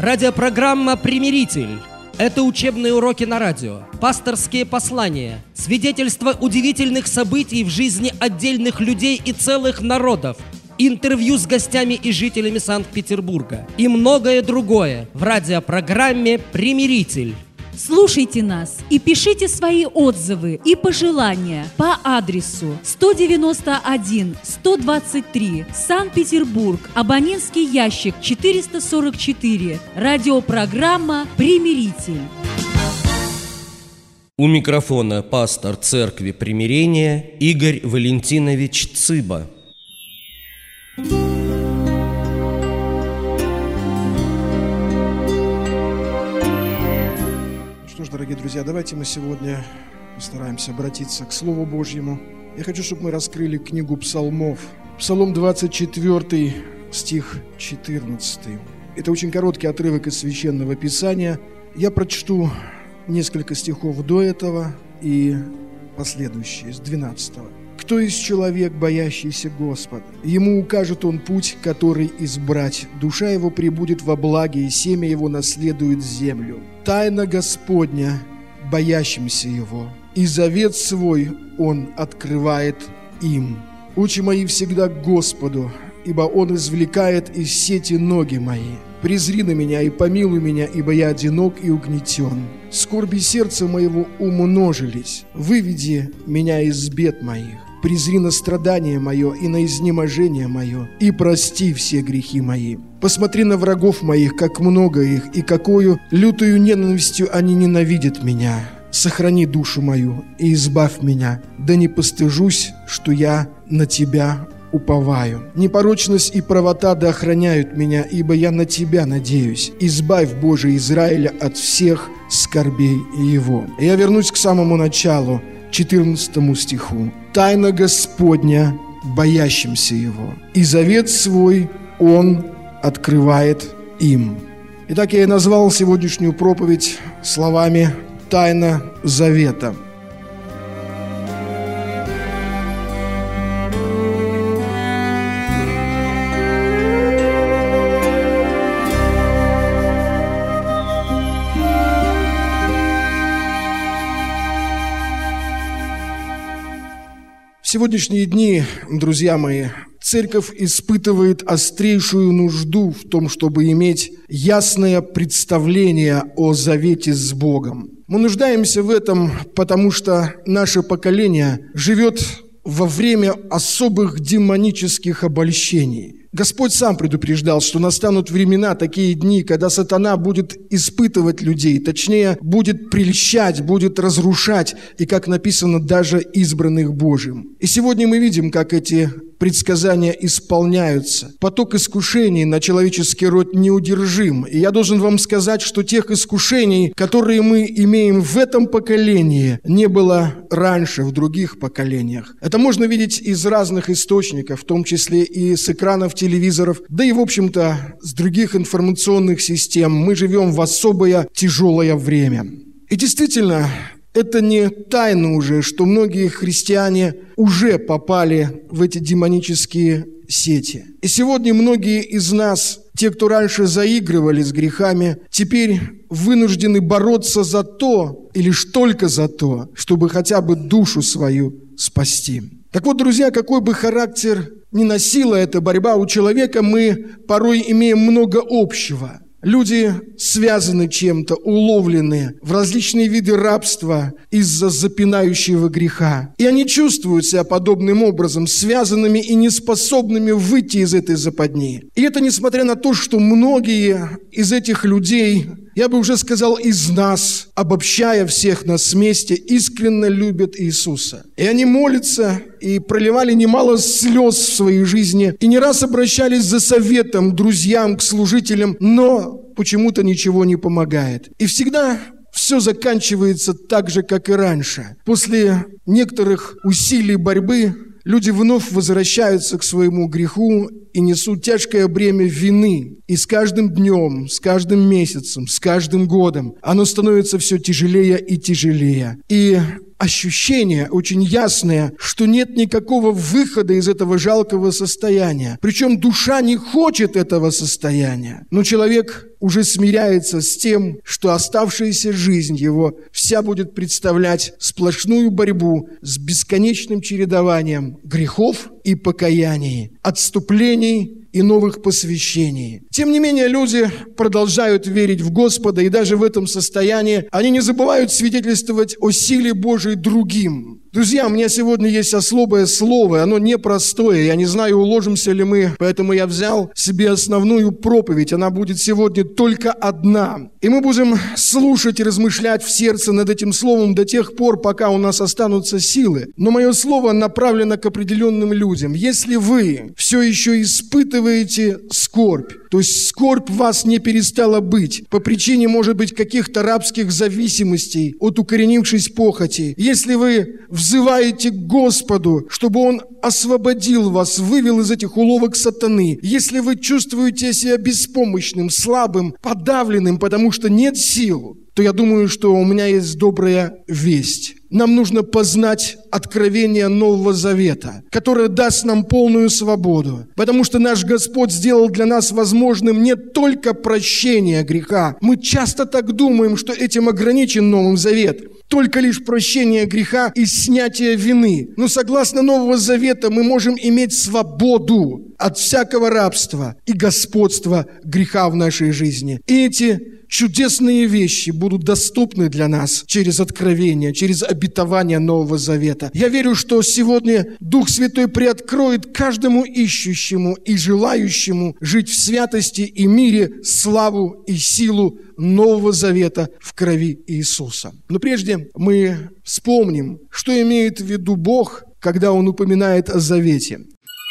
Радиопрограмма «Примиритель». Это учебные уроки на радио, пасторские послания, свидетельства удивительных событий в жизни отдельных людей и целых народов, интервью с гостями и жителями Санкт-Петербурга и многое другое в радиопрограмме «Примиритель». Слушайте нас и пишите свои отзывы и пожелания по адресу 191-123, Санкт-Петербург, абонентский ящик 444, радиопрограмма «Примиритель». У микрофона пастор Церкви Примирения Игорь Валентинович Цыба. Дорогие друзья, давайте мы сегодня постараемся обратиться к Слову Божьему. Я хочу, чтобы мы раскрыли книгу Псалмов. Псалом 24, стих 14. Это очень короткий отрывок из Священного Писания. Я прочту несколько стихов до этого и последующие, с 12. «Кто есть человек, боящийся Господа? Ему укажет Он путь, который избрать. Душа его пребудет во благе, и семя его наследует землю. Тайна Господня, боящимся Его, и завет свой Он открывает им. Очи мои всегда к Господу, ибо Он извлекает из сети ноги мои. Презри на меня и помилуй меня, ибо я одинок и угнетен. Скорби сердца моего умножились. Выведи меня из бед моих. Презри на страдание мое и на изнеможение мое, и прости все грехи мои. Посмотри на врагов моих, как много их, и какою лютою ненавистью они ненавидят меня. Сохрани душу мою и избавь меня, да не постыжусь, что я на Тебя уповаю. Непорочность и правота да охраняют меня, ибо я на Тебя надеюсь. Избавь, Боже, Израиля от всех скорбей его». Я вернусь к самому началу, 14 стиху. «Тайна Господня, боящимся Его, и завет свой Он открывает им». Итак, я и назвал сегодняшнюю проповедь словами «Тайна завета». В сегодняшние дни, друзья мои, церковь испытывает острейшую нужду в том, чтобы иметь ясное представление о завете с Богом. Мы нуждаемся в этом, потому что наше поколение живет во время особых демонических обольщений. Господь сам предупреждал, что настанут времена, такие дни, когда сатана будет испытывать людей, точнее, будет прельщать, будет разрушать, и, как написано, даже избранных Божьим. И сегодня мы видим, как эти предсказания исполняются. Поток искушений на человеческий род неудержим. И я должен вам сказать, что тех искушений, которые мы имеем в этом поколении, не было раньше в других поколениях. Это можно видеть из разных источников, в том числе и с экранов телевизоров, да и, в общем-то, с других информационных систем. Мы живем в особое тяжелое время. И действительно, это не тайна уже, что многие христиане уже попали в эти демонические сети. И сегодня многие из нас, те, кто раньше заигрывали с грехами, теперь вынуждены бороться за то, и лишь только за то, чтобы хотя бы душу свою спасти. Так вот, друзья, какой бы характер ни носила эта борьба у человека, мы порой имеем много общего. Люди связаны чем-то, уловлены в различные виды рабства из-за запинающего греха. И они чувствуют себя подобным образом, связанными и неспособными выйти из этой западни. И это несмотря на то, что многие из этих людей, я бы уже сказал, из нас, обобщая всех нас вместе, искренне любят Иисуса. И они молятся и проливали немало слез в своей жизни, и не раз обращались за советом к друзьям, к служителям, но почему-то ничего не помогает. И всегда все заканчивается так же, как и раньше. После некоторых усилий борьбы люди вновь возвращаются к своему греху и несут тяжкое бремя вины. И с каждым днем, с каждым месяцем, с каждым годом оно становится все тяжелее и тяжелее. И ощущение очень ясное, что нет никакого выхода из этого жалкого состояния. Причем душа не хочет этого состояния. Но человек уже смиряется с тем, что оставшаяся жизнь его вся будет представлять сплошную борьбу с бесконечным чередованием грехов и покаяний, отступлений и новых посвящений. Тем не менее, люди продолжают верить в Господа, и даже в этом состоянии они не забывают свидетельствовать о силе Божией другим. Друзья, у меня сегодня есть особое слово, оно непростое, я не знаю, уложимся ли мы, поэтому я взял себе основную проповедь, она будет сегодня только одна. И мы будем слушать и размышлять в сердце над этим словом до тех пор, пока у нас останутся силы. Но мое слово направлено к определенным людям. Если вы все еще испытываете скорбь, то есть скорбь в вас не перестала быть по причине, может быть, каких-то рабских зависимостей от укоренившейся похоти, если вы взываете к Господу, чтобы Он освободил вас, вывел из этих уловок сатаны, если вы чувствуете себя беспомощным, слабым, подавленным, потому что нет сил, то я думаю, что у меня есть добрая весть. Нам нужно познать откровение Нового Завета, которое даст нам полную свободу, потому что наш Господь сделал для нас возможным не только прощение греха. Мы часто так думаем, что этим ограничен Новый Завет. Только лишь прощение греха и снятие вины. Но согласно Нового Завета мы можем иметь свободу от всякого рабства и господства греха в нашей жизни. И эти чудесные вещи будут доступны для нас через откровение, через обетование Нового Завета. Я верю, что сегодня Дух Святой приоткроет каждому ищущему и желающему жить в святости и мире славу и силу Нового Завета в крови Иисуса. Но прежде мы вспомним, что имеет в виду Бог, когда Он упоминает о завете.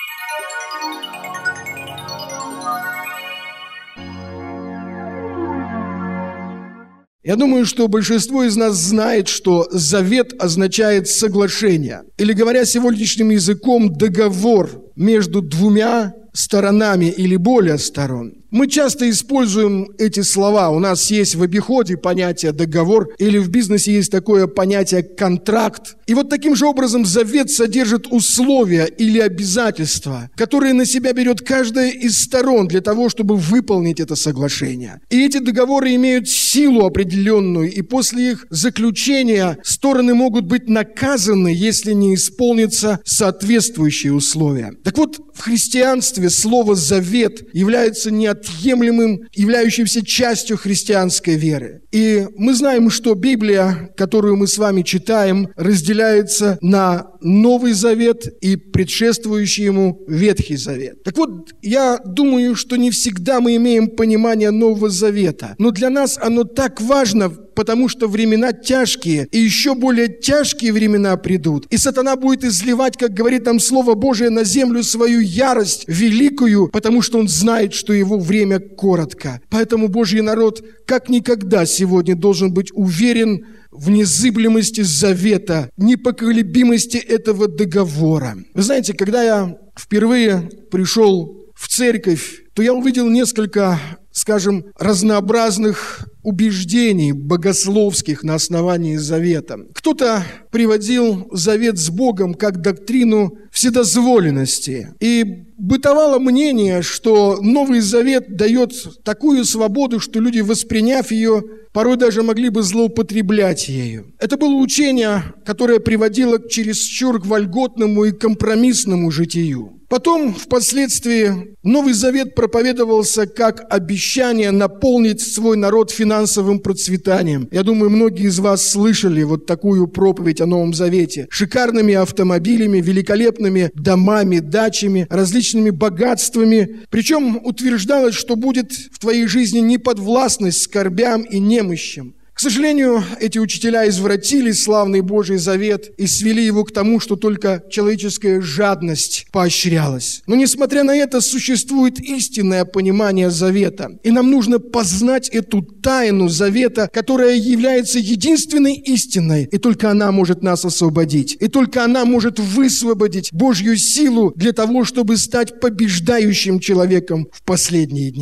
Я думаю, что большинство из нас знает, что завет означает соглашение. Или, говоря сегодняшним языком, договор между двумя сторонами или более сторон. Мы часто используем эти слова. У нас есть в обиходе понятие «договор», или в бизнесе есть такое понятие «контракт». И вот таким же образом завет содержит условия или обязательства, которые на себя берет каждая из сторон для того, чтобы выполнить это соглашение. И эти договоры имеют силу определенную, и после их заключения стороны могут быть наказаны, если не исполнятся соответствующие условия. Так вот, в христианстве слово «завет» является неотъемлемым, являющимся частью христианской веры. И мы знаем, что Библия, которую мы с вами читаем, разделяется на Новый Завет и предшествующий ему Ветхий Завет. Так вот, я думаю, что не всегда мы имеем понимание Нового Завета, но для нас оно так важно, потому что времена тяжкие, и еще более тяжкие времена придут. И сатана будет изливать, как говорит нам Слово Божие, на землю свою ярость великую, потому что он знает, что его время коротко. Поэтому Божий народ как никогда сегодня должен быть уверен в незыблемости завета, непоколебимости этого договора. Вы знаете, когда я впервые пришел в церковь, то я увидел несколько, скажем, разнообразных убеждений богословских на основании завета. Кто-то приводил завет с Богом как доктрину вседозволенности. И бытовало мнение, что Новый Завет дает такую свободу, что люди, восприняв ее, порой даже могли бы злоупотреблять ею. Это было учение, которое приводило к чересчур вольготному и компромиссному житию. Потом, впоследствии, Новый Завет проповедовался как обещание наполнить свой народ финансовым процветанием. Я думаю, многие из вас слышали вот такую проповедь о Новом Завете. Шикарными автомобилями, великолепными домами, дачами, различными богатствами. Причем утверждалось, что будет в твоей жизни неподвластность скорбям и немощам. К сожалению, эти учителя извратили славный Божий Завет и свели его к тому, что только человеческая жадность поощрялась. Но, несмотря на это, существует истинное понимание Завета. И нам нужно познать эту тайну Завета, которая является единственной истиной. И только она может нас освободить. И только она может высвободить Божью силу для того, чтобы стать побеждающим человеком в последние дни.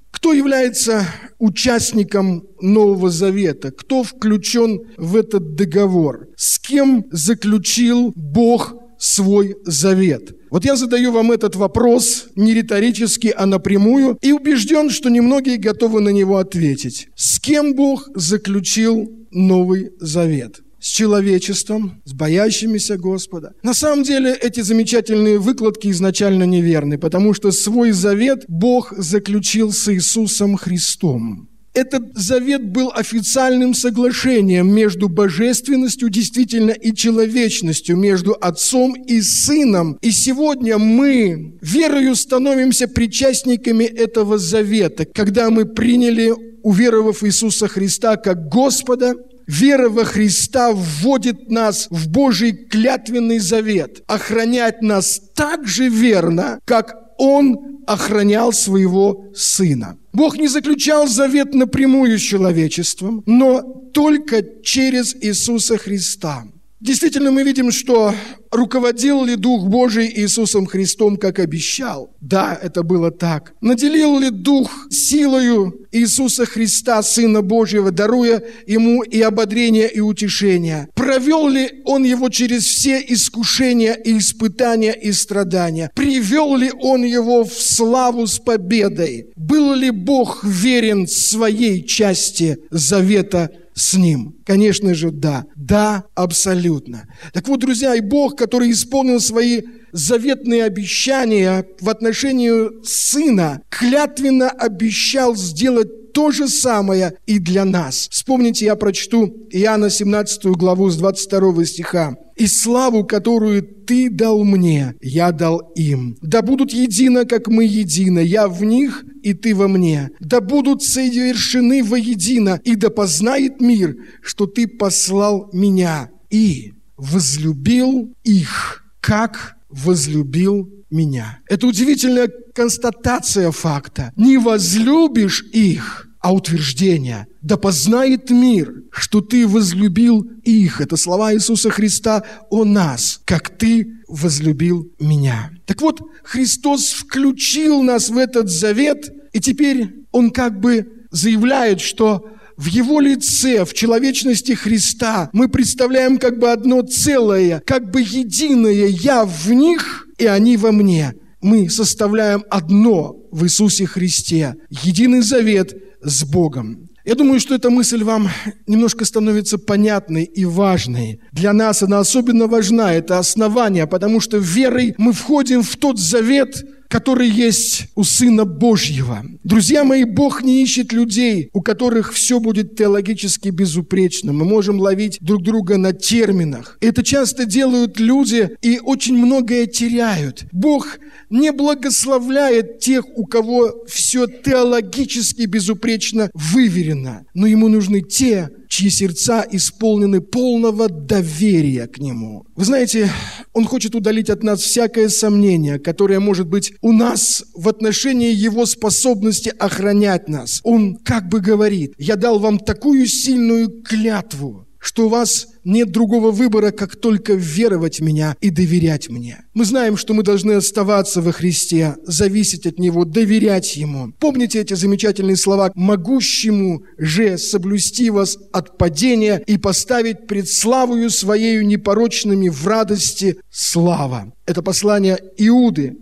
Кто является участником Нового Завета? Кто включен в этот договор? С кем заключил Бог свой завет? Вот я задаю вам этот вопрос не риторически, а напрямую, и убежден, что немногие готовы на него ответить. С кем Бог заключил Новый Завет? С человечеством, с боящимися Господа. На самом деле эти замечательные выкладки изначально неверны, потому что свой завет Бог заключил с Иисусом Христом. Этот завет был официальным соглашением между божественностью действительно и человечностью, между Отцом и Сыном. И сегодня мы верою становимся причастниками этого завета, когда мы приняли, уверовав в Иисуса Христа как Господа. Вера во Христа вводит нас в Божий клятвенный завет, охранять нас так же верно, как Он охранял своего Сына. Бог не заключал завет напрямую с человечеством, но только через Иисуса Христа. Действительно, мы видим, что руководил ли Дух Божий Иисусом Христом, как обещал? Да, это было так. Наделил ли Дух силою Иисуса Христа, Сына Божьего, даруя Ему и ободрение, и утешение? Провел ли Он Его через все искушения и испытания и страдания? Привел ли Он Его в славу с победой? Был ли Бог верен своей части завета с Ним? Конечно же, да. Да, абсолютно. Так вот, друзья, и Бог, который исполнил свои заветные обещания в отношении Сына, клятвенно обещал сделать то же самое и для нас. Вспомните, я прочту Иоанна 17 главу с 22 стиха. «И славу, которую Ты дал мне, я дал им. Да будут едино, как мы едино, я в них, и Ты во мне. Да будут совершены воедино, и да познает мир, что Ты послал меня, и возлюбил их, как возлюбил меня». Это удивительная констатация факта. Не возлюбишь их, а утверждение. «Да познает мир, что Ты возлюбил их». Это слова Иисуса Христа о нас, как Ты возлюбил меня. Так вот, Христос включил нас в этот завет, и теперь Он как бы заявляет, что в Его лице, в человечности Христа мы представляем как бы одно целое, как бы единое. Я в них, и они во мне. Мы составляем одно в Иисусе Христе. Единый завет с Богом. Я думаю, что эта мысль вам немножко становится понятной и важной. Для нас она особенно важна, это основание, потому что верой мы входим в тот завет, который есть у Сына Божьего. Друзья мои, Бог не ищет людей, у которых все будет теологически безупречно. Мы можем ловить друг друга на терминах. Это часто делают люди и очень многое теряют. Бог не благословляет тех, у кого все теологически безупречно выверено, но Ему нужны те, чьи сердца исполнены полного доверия к Нему. Вы знаете, Он хочет удалить от нас всякое сомнение, которое может быть у нас в отношении Его способности охранять нас. Он как бы говорит: «Я дал вам такую сильную клятву, что у вас нет другого выбора, как только веровать в Меня и доверять Мне». Мы знаем, что мы должны оставаться во Христе, зависеть от Него, доверять Ему. Помните эти замечательные слова: «Могущему же соблюсти вас от падения и поставить пред славою Своею непорочными в радости слава». Это послание Иуды,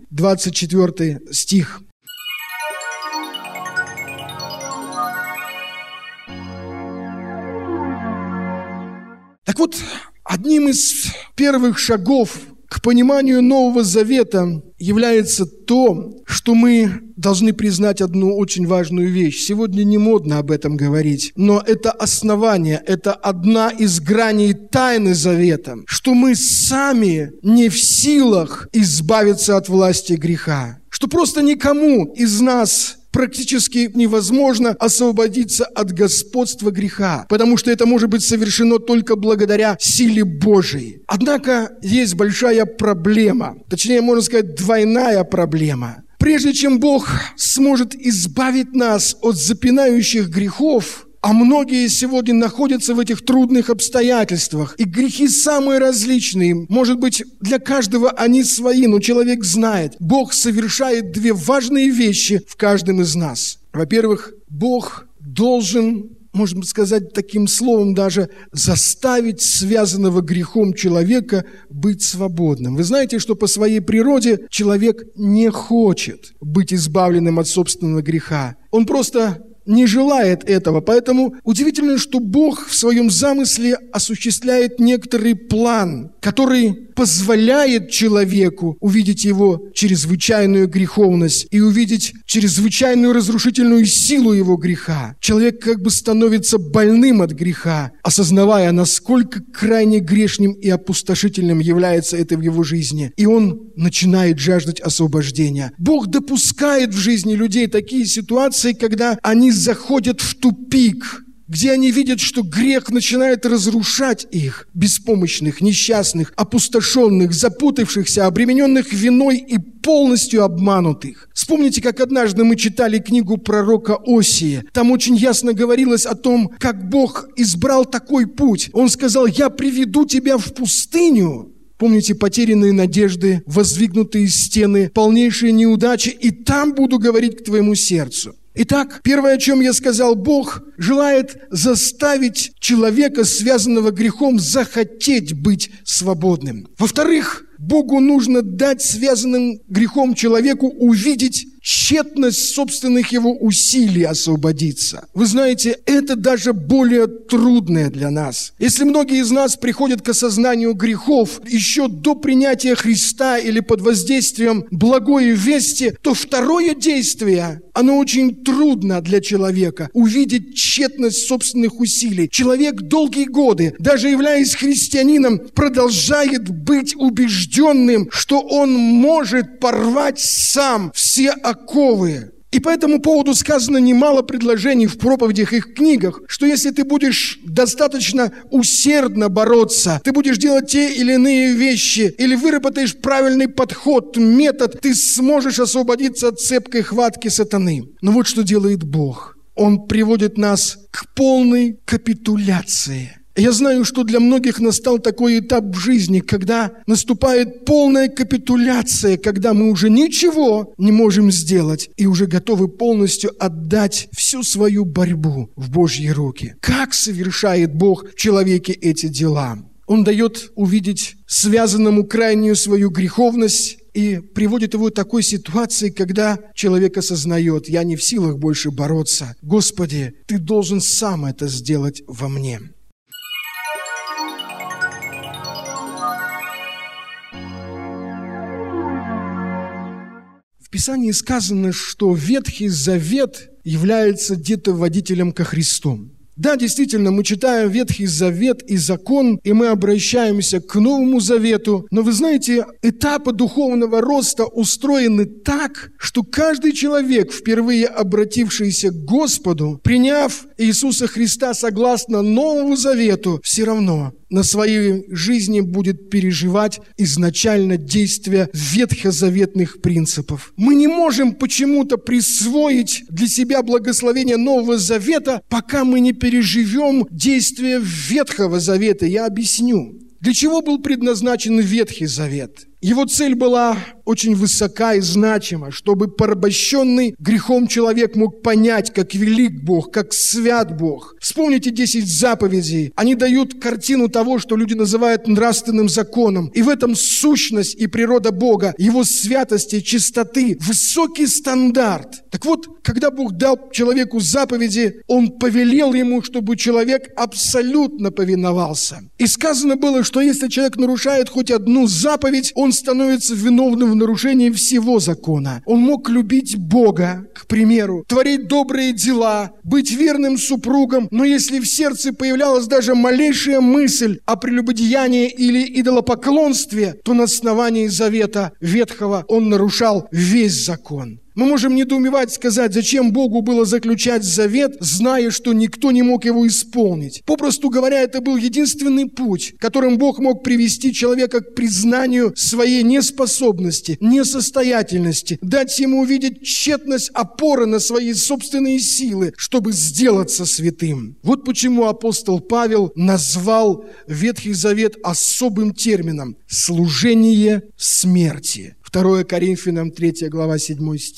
24 стих. Так вот, одним из первых шагов к пониманию Нового Завета является то, что мы должны признать одну очень важную вещь. Сегодня не модно об этом говорить, но это основание, это одна из граней тайны Завета, что мы сами не в силах избавиться от власти греха, что просто никому из нас практически невозможно освободиться от господства греха, потому что это может быть совершено только благодаря силе Божией. Однако есть большая проблема, точнее, можно сказать, двойная проблема. Прежде чем Бог сможет избавить нас от запинающих грехов, а многие сегодня находятся в этих трудных обстоятельствах, и грехи самые различные. Может быть, для каждого они свои, но человек знает, Бог совершает две важные вещи в каждом из нас. Во-первых, Бог должен, можно сказать таким словом даже, заставить связанного грехом человека быть свободным. Вы знаете, что по своей природе человек не хочет быть избавленным от собственного греха. Он просто не желает этого. Поэтому удивительно, что Бог в своем замысле осуществляет некоторый план, который позволяет человеку увидеть его чрезвычайную греховность и увидеть чрезвычайную разрушительную силу его греха. Человек как бы становится больным от греха, осознавая, насколько крайне грешным и опустошительным является это в его жизни. И он начинает жаждать освобождения. Бог допускает в жизни людей такие ситуации, когда они заходят в тупик, где они видят, что грех начинает разрушать их, беспомощных, несчастных, опустошенных, запутавшихся, обремененных виной и полностью обманутых. Вспомните, как однажды мы читали книгу пророка Осии. Там очень ясно говорилось о том, как Бог избрал такой путь. Он сказал: «Я приведу тебя в пустыню». Помните, потерянные надежды, воздвигнутые стены, полнейшие неудачи, и там буду говорить к твоему сердцу. Итак, первое, о чем я сказал, Бог желает заставить человека, связанного грехом, захотеть быть свободным. Во-вторых, Богу нужно дать связанным грехом человеку увидеть тщетность собственных его усилий освободиться. Вы знаете, это даже более трудное для нас. Если многие из нас приходят к осознанию грехов еще до принятия Христа или под воздействием благой вести, то второе действие, оно очень трудно для человека. Увидеть тщетность собственных усилий. Человек долгие годы, даже являясь христианином, продолжает быть убежденным, что он может порвать сам все оковы. И по этому поводу сказано немало предложений в проповедях и в книгах, что если ты будешь достаточно усердно бороться, ты будешь делать те или иные вещи, или выработаешь правильный подход, метод, ты сможешь освободиться от цепкой хватки сатаны. Но вот что делает Бог. Он приводит нас к полной капитуляции. Я знаю, что для многих настал такой этап в жизни, когда наступает полная капитуляция, когда мы уже ничего не можем сделать и уже готовы полностью отдать всю свою борьбу в Божьи руки. Как совершает Бог в человеке эти дела? Он дает увидеть связанному крайнюю свою греховность и приводит его к такой ситуации, когда человек осознает: я не в силах больше бороться. Господи, Ты должен сам это сделать во мне. В Писании сказано, что Ветхий Завет является детоводителем ко Христу. Да, действительно, мы читаем Ветхий Завет и закон, и мы обращаемся к Новому Завету. Но вы знаете, этапы духовного роста устроены так, что каждый человек, впервые обратившийся к Господу, приняв Иисуса Христа согласно Новому Завету, все равно на своей жизни будет переживать изначально действия ветхозаветных принципов. Мы не можем почему-то присвоить для себя благословение Нового Завета, пока мы не переживем действия Ветхого Завета. Я объясню. Для чего был предназначен Ветхий Завет? Его цель была очень высока и значима, чтобы порабощенный грехом человек мог понять, как велик Бог, как свят Бог. Вспомните 10 заповедей. Они дают картину того, что люди называют нравственным законом. И в этом сущность и природа Бога, Его святости, чистоты, высокий стандарт. Так вот, когда Бог дал человеку заповеди, Он повелел ему, чтобы человек абсолютно повиновался. И сказано было, что если человек нарушает хоть одну заповедь, он становится виновным в нарушении всего закона. Он мог любить Бога, к примеру, творить добрые дела, быть верным супругом, но если в сердце появлялась даже малейшая мысль о прелюбодеянии или идолопоклонстве, то на основании завета ветхого он нарушал весь закон. Мы можем недоумевать, сказать, зачем Богу было заключать завет, зная, что никто не мог его исполнить. Попросту говоря, это был единственный путь, которым Бог мог привести человека к признанию своей неспособности, несостоятельности, дать ему увидеть тщетность опоры на свои собственные силы, чтобы сделаться святым. Вот почему апостол Павел назвал Ветхий Завет особым термином – служение смерти. 2 Коринфянам 3 глава 7 стих.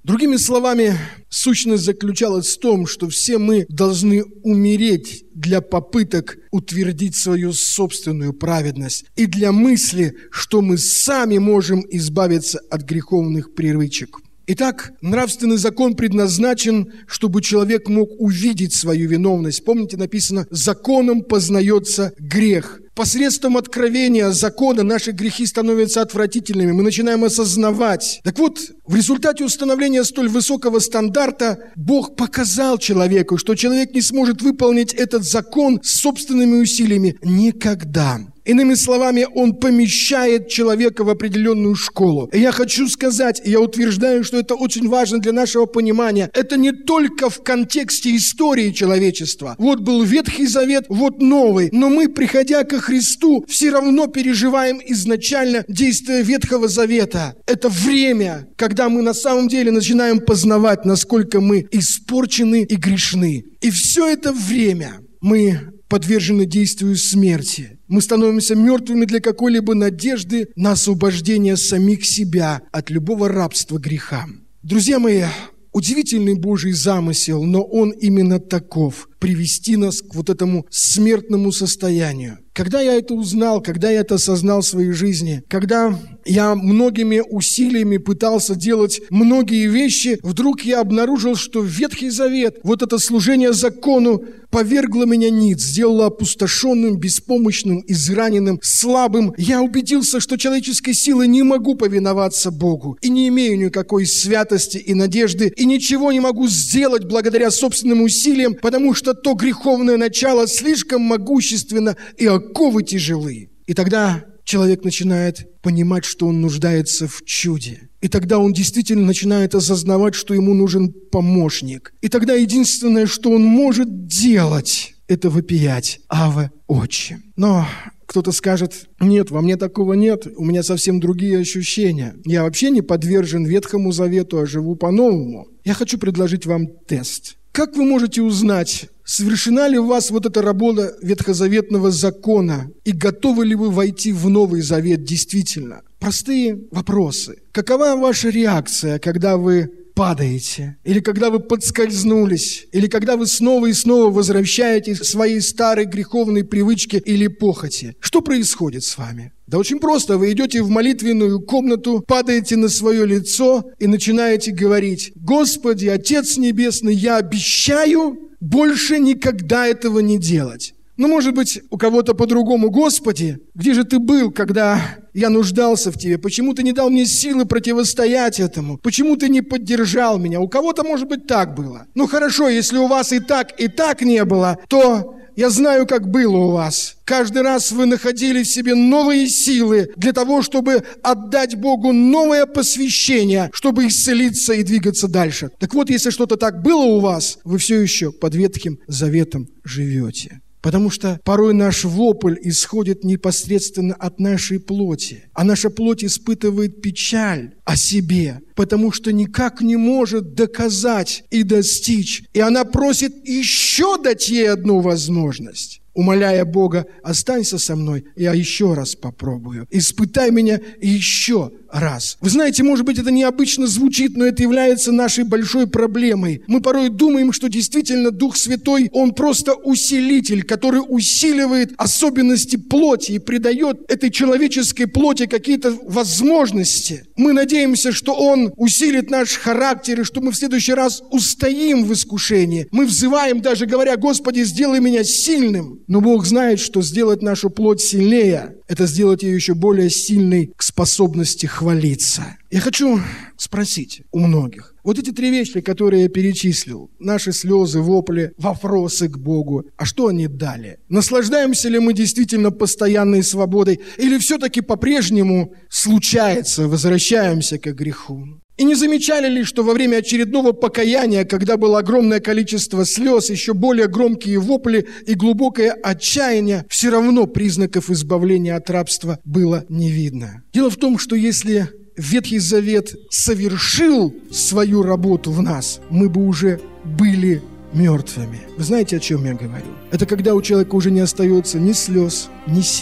Другими словами, сущность заключалась в том, что все мы должны умереть для попыток утвердить свою собственную праведность и для мысли, что мы сами можем избавиться от греховных привычек. Итак, нравственный закон предназначен, чтобы человек мог увидеть свою виновность. Помните, написано, законом познается грех. Посредством откровения закона наши грехи становятся отвратительными. Мы начинаем осознавать. Так вот, в результате установления столь высокого стандарта Бог показал человеку, что человек не сможет выполнить этот закон собственными усилиями никогда. Иными словами, Он помещает человека в определенную школу. И я хочу сказать, и я утверждаю, что это очень важно для нашего понимания. Это не только в контексте истории человечества. Вот был Ветхий Завет, вот Новый. Но мы, приходя ко Христу, все равно переживаем изначально действие Ветхого Завета. Это время, когда мы на самом деле начинаем познавать, насколько мы испорчены и грешны. И все это время мы подвержены действию смерти. Мы становимся мертвыми для какой-либо надежды на освобождение самих себя от любого рабства грехам. Друзья мои, удивительный Божий замысел, но он именно таков – привести нас к вот этому смертному состоянию. Когда я это узнал, когда я это осознал в своей жизни, когда я многими усилиями пытался делать многие вещи, вдруг я обнаружил, что Ветхий Завет, вот это служение закону, повергло меня ниц, сделало опустошенным, беспомощным, израненным, слабым. Я убедился, что человеческой силой не могу повиноваться Богу и не имею никакой святости и надежды, и ничего не могу сделать благодаря собственным усилиям, потому что то греховное начало слишком могущественно и оковы тяжелы. И тогда человек начинает понимать, что он нуждается в чуде. И тогда он действительно начинает осознавать, что ему нужен помощник. И тогда единственное, что он может делать, это вопиять: «Аве, Отче». Но кто-то скажет: нет, во мне такого нет, у меня совсем другие ощущения. Я вообще не подвержен Ветхому Завету, а живу по-новому. Я хочу предложить вам тест. Как вы можете узнать, совершена ли у вас вот эта работа ветхозаветного закона и готовы ли вы войти в Новый Завет действительно? Простые вопросы. Какова ваша реакция, когда вы падаете, или когда вы подскользнулись, или когда вы снова и снова возвращаетесь к своей старой греховной привычке или похоти? Что происходит с вами? Да очень просто. Вы идете в молитвенную комнату, падаете на свое лицо и начинаете говорить: «Господи, Отец Небесный, я обещаю больше никогда этого не делать». Ну, может быть, у кого-то по-другому: «Господи, где же ты был, когда я нуждался в Тебе? Почему ты не дал мне силы противостоять этому? Почему ты не поддержал меня?» У кого-то, может быть, так было. Ну, хорошо, если у вас и так не было, то я знаю, как было у вас. Каждый раз вы находили в себе новые силы для того, чтобы отдать Богу новое посвящение, чтобы исцелиться и двигаться дальше. Так вот, если что-то так было у вас, вы все еще под Ветхим Заветом живете. Потому что порой наш вопль исходит непосредственно от нашей плоти. А наша плоть испытывает печаль о себе, потому что никак не может доказать и достичь. И она просит еще дать ей одну возможность, умоляя Бога: «Останься со мной, я еще раз попробую. Испытай меня еще раз». Вы знаете, может быть, это необычно звучит, но это является нашей большой проблемой. Мы порой думаем, что действительно Дух Святой, Он просто усилитель, который усиливает особенности плоти и придает этой человеческой плоти какие-то возможности. Мы надеемся, что Он усилит наш характер, и что мы в следующий раз устоим в искушении. Мы взываем, даже говоря: «Господи, сделай меня сильным». Но Бог знает, что сделать нашу плоть сильнее – это сделать ее еще более сильной к способности хвалиться. Я хочу спросить у многих: вот эти 3 вещи, которые я перечислил, наши слезы, вопли, вопросы к Богу, а что они дали? Наслаждаемся ли мы действительно постоянной свободой, или все-таки по-прежнему случается, возвращаемся к греху? И не замечали ли, что во время очередного покаяния, когда было огромное количество слез, еще более громкие вопли и глубокое отчаяние, все равно признаков избавления от рабства было не видно? Дело в том, что если Ветхий Завет совершил свою работу в нас, мы бы уже были мертвыми. Вы знаете, о чем я говорю? Это когда у человека уже не остается ни слез, ни сил,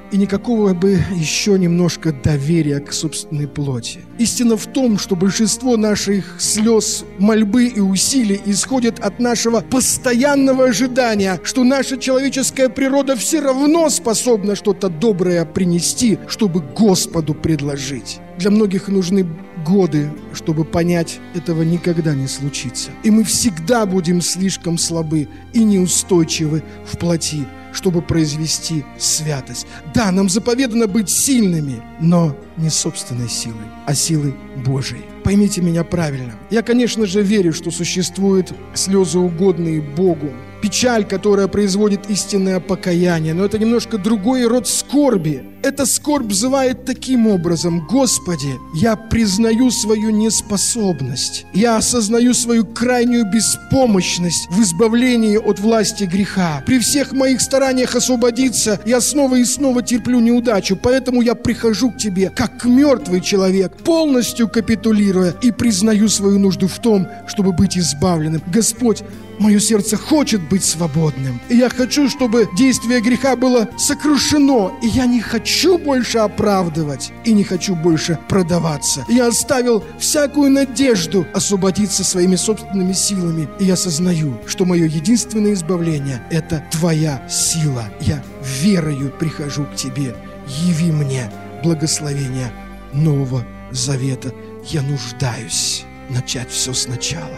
и никакого бы еще немножко доверия к собственной плоти. Истина в том, что большинство наших слез, мольбы и усилий исходят от нашего постоянного ожидания, что наша человеческая природа все равно способна что-то доброе принести, чтобы Господу предложить. Для многих нужны годы, чтобы понять, этого никогда не случится. И мы всегда будем слишком слабы и неустойчивы в плоти, чтобы произвести святость. Да, нам заповедано быть сильными, но не собственной силой, а силой Божией. Поймите меня правильно. Я, конечно же, верю, что существуют слезы, угодные Богу, печаль, которая производит истинное покаяние, но это немножко другой род скорби. Эта скорбь взывает таким образом: «Господи, я признаю свою неспособность, я осознаю свою крайнюю беспомощность в избавлении от власти греха. При всех моих стараниях освободиться, я снова и снова терплю неудачу, поэтому я прихожу к Тебе, как мертвый человек, полностью капитулируя, и признаю свою нужду в том, чтобы быть избавленным. Господь, мое сердце хочет быть свободным, и я хочу, чтобы действие греха было сокрушено, и я не хочу больше оправдывать, и не хочу больше продаваться. Я оставил всякую надежду освободиться своими собственными силами, и я сознаю, что мое единственное избавление – это Твоя сила. Я верою прихожу к Тебе. Яви мне благословение Нового Завета. Я нуждаюсь начать все сначала».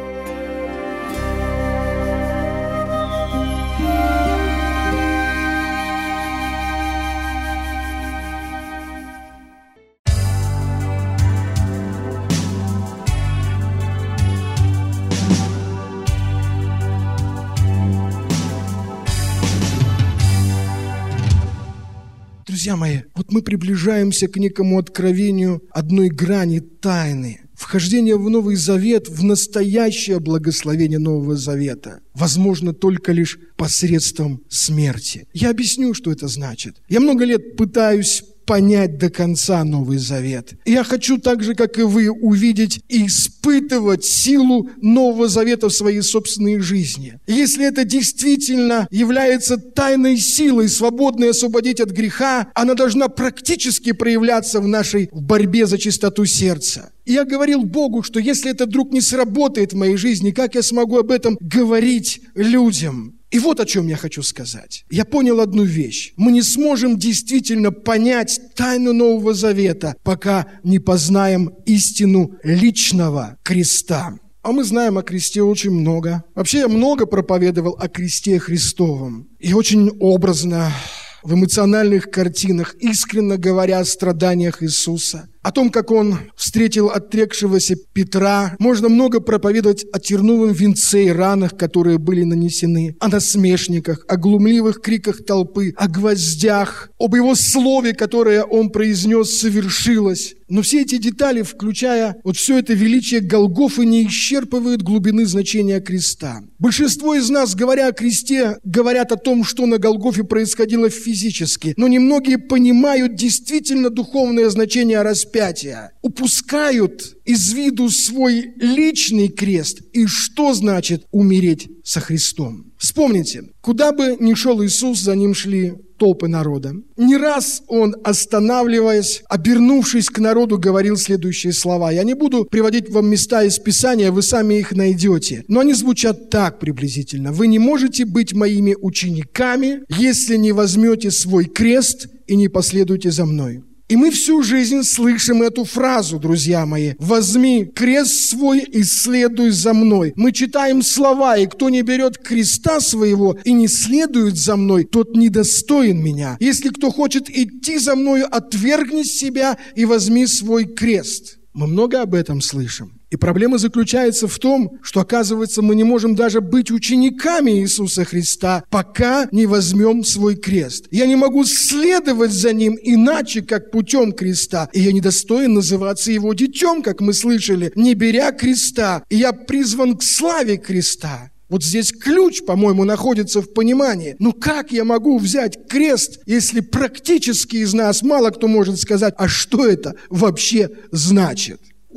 Друзья мои, вот мы приближаемся к некому откровению одной грани тайны. Вхождение в Новый Завет, в настоящее благословение Нового Завета, возможно только лишь посредством смерти. Я объясню, что это значит. Я много лет пытаюсь понять до конца Новый Завет. И я хочу так же, как и вы, увидеть и испытывать силу Нового Завета в своей собственной жизни. Если это действительно является тайной силой, свободной освободить от греха, она должна практически проявляться в нашей борьбе за чистоту сердца. И я говорил Богу, что если это вдруг не сработает в моей жизни, как я смогу об этом говорить людям? И вот о чем я хочу сказать. Я понял одну вещь. Мы не сможем действительно понять тайну Нового Завета, пока не познаем истину личного креста. А мы знаем о кресте очень много. Вообще я много проповедовал о кресте Христовом. И очень образно, в эмоциональных картинах, искренне говоря о страданиях Иисуса, о том, как Он встретил отрекшегося Петра. Можно много проповедовать о терновом венце и ранах, которые были нанесены, о насмешниках, о глумливых криках толпы, о гвоздях, об Его слове, которое Он произнес, совершилось. Но все эти детали, включая вот все это величие Голгофы, не исчерпывают глубины значения креста. Большинство из нас, говоря о кресте, говорят о том, что на Голгофе происходило физически, но немногие понимают действительно духовное значение распятия, упускают из виду свой личный крест и что значит умереть со Христом. Вспомните, куда бы ни шел Иисус, за Ним шли толпы народа. Не раз Он, останавливаясь, обернувшись к народу, говорил следующие слова. Я не буду приводить вам места из Писания, вы сами их найдете. Но они звучат так приблизительно. Вы не можете быть моими учениками, если не возьмете свой крест и не последуете за мной. И мы всю жизнь слышим эту фразу, друзья мои. «Возьми крест свой и следуй за мной». Мы читаем слова, и кто не берет креста своего и не следует за мной, тот недостоин меня. Если кто хочет идти за мною, отвергни себя и возьми свой крест. Мы много об этом слышим. И проблема заключается в том, что, оказывается, мы не можем даже быть учениками Иисуса Христа, пока не возьмем свой крест. Я не могу следовать за Ним иначе, как путем креста. И я недостоин называться Его детем, как мы слышали, не беря креста. И я призван к славе креста. Вот здесь ключ, по-моему, находится в понимании. Ну как я могу взять крест, если практически из нас мало кто может сказать, а что это вообще значит?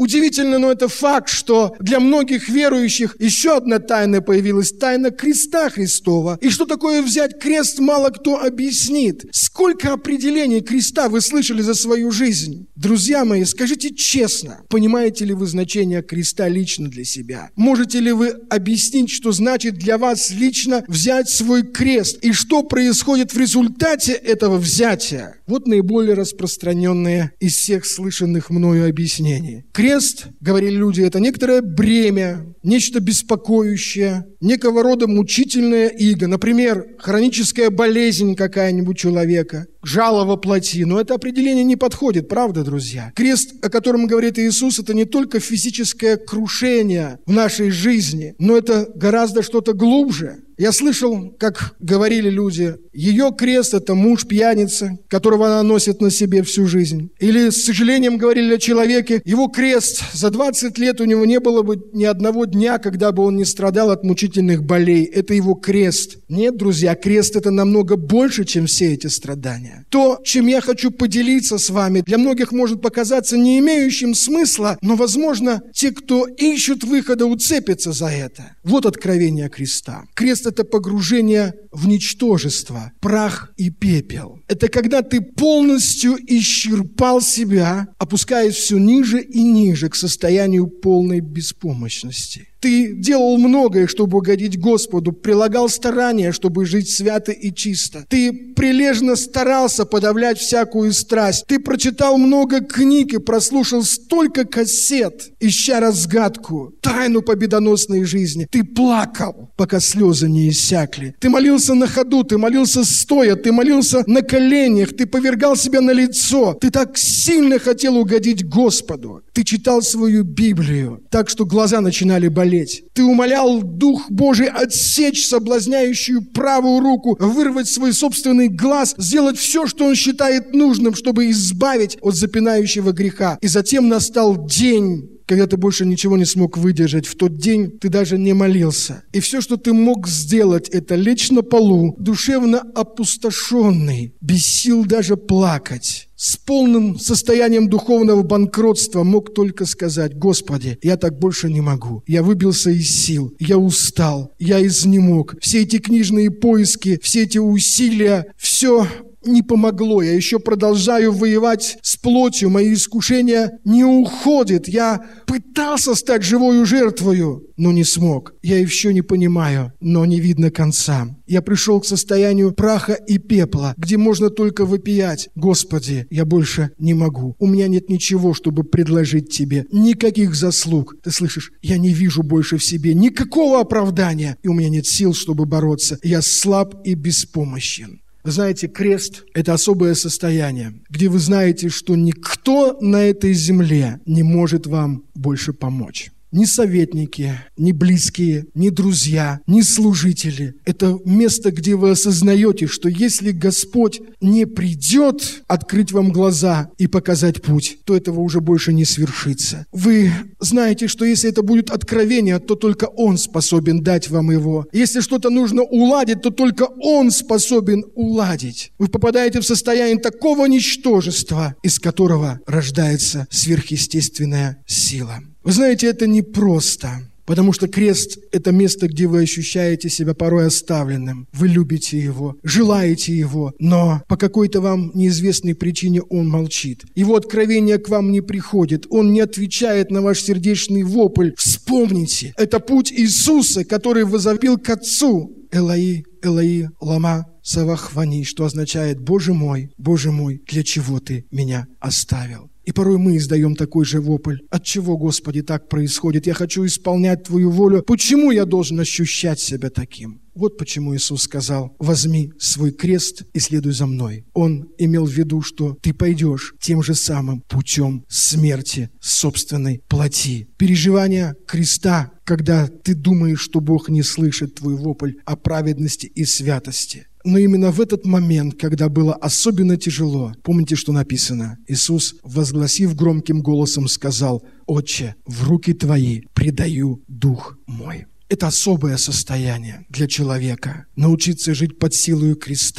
Удивительно, но это факт, что для многих верующих еще одна тайна появилась, тайна креста Христова. И что такое взять крест, мало кто объяснит. Сколько определений креста вы слышали за свою жизнь? Друзья мои, скажите честно, понимаете ли вы значение креста лично для себя? Можете ли вы объяснить, что значит для вас лично взять свой крест? И что происходит в результате этого взятия? Вот наиболее распространенные из всех слышанных мною объяснений. Крест, говорили люди, это некоторое бремя, нечто беспокоящее, некого рода мучительное иго. Например, хроническая болезнь какая-нибудь человека, жало во плоти. Но это определение не подходит, правда, друзья? Крест, о котором говорит Иисус, это не только физическое крушение в нашей жизни, но это гораздо что-то глубже. Я слышал, как говорили люди, ее крест – это муж пьяницы, которого она носит на себе всю жизнь. Или, с сожалением, говорили о человеке, его крест, за 20 лет у него не было бы ни одного дня, когда бы он не страдал от мучительных болей. Это его крест. Нет, друзья, крест – это намного больше, чем все эти страдания. То, чем я хочу поделиться с вами, для многих может показаться не имеющим смысла, но, возможно, те, кто ищут выхода, уцепятся за это. Вот откровение креста. Крест – это погружение в ничтожество, прах и пепел. Это когда ты полностью исчерпал себя, опускаясь все ниже и ниже к состоянию полной беспомощности. Ты делал многое, чтобы угодить Господу, прилагал старания, чтобы жить свято и чисто. Ты прилежно старался подавлять всякую страсть. Ты прочитал много книг и прослушал столько кассет, ища разгадку, тайну победоносной жизни. Ты плакал, пока слезы не иссякли. Ты молился на ходу, ты молился стоя, ты молился на коленях, ты повергал себя на лицо. Ты так сильно хотел угодить Господу. Ты читал свою Библию, так что глаза начинали болеть. Ты умолял Дух Божий отсечь соблазняющую правую руку, вырвать свой собственный глаз, сделать все, что он считает нужным, чтобы избавить от запинающего греха. И затем настал день, когда ты больше ничего не смог выдержать. В тот день ты даже не молился. И все, что ты мог сделать, это лечь на полу, душевно опустошенный, без сил даже плакать. С полным состоянием духовного банкротства мог только сказать: «Господи, я так больше не могу. Я выбился из сил, я устал, я изнемог. Все эти книжные поиски, все эти усилия, все не помогло. Я еще продолжаю воевать с плотью. Мои искушения не уходят. Я пытался стать живою жертвою, но не смог. Я еще не понимаю, но не видно конца. Я пришел к состоянию праха и пепла, где можно только вопиять: Господи, я больше не могу. У меня нет ничего, чтобы предложить Тебе. Никаких заслуг. Ты слышишь? Я не вижу больше в себе никакого оправдания. И у меня нет сил, чтобы бороться. Я слаб и беспомощен». Вы знаете, крест – это особое состояние, где вы знаете, что никто на этой земле не может вам больше помочь. Ни советники, ни близкие, ни друзья, ни служители. Это место, где вы осознаете, что если Господь не придет открыть вам глаза и показать путь, то этого уже больше не свершится. Вы знаете, что если это будет откровение, то только Он способен дать вам его. Если что-то нужно уладить, то только Он способен уладить. Вы попадаете в состояние такого ничтожества, из которого рождается сверхъестественная сила. Вы знаете, это непросто, потому что крест – это место, где вы ощущаете себя порой оставленным. Вы любите его, желаете его, но по какой-то вам неизвестной причине он молчит. Его откровение к вам не приходит, он не отвечает на ваш сердечный вопль. Вспомните, это путь Иисуса, который возопил к Отцу: «Элои, Элои, лама савахвани», что означает: Боже мой, для чего Ты меня оставил?» И порой мы издаем такой же вопль: «От чего, Господи, так происходит? Я хочу исполнять Твою волю. Почему я должен ощущать себя таким?» Вот почему Иисус сказал: «Возьми свой крест и следуй за мной». Он имел в виду, что ты пойдешь тем же самым путем смерти собственной плоти. Переживание креста, когда ты думаешь, что Бог не слышит твой вопль о праведности и святости. Но именно в этот момент, когда было особенно тяжело, помните, что написано? Иисус, возгласив громким голосом, сказал: «Отче, в руки Твои предаю дух мой». Это особое состояние для человека – научиться жить под силою креста.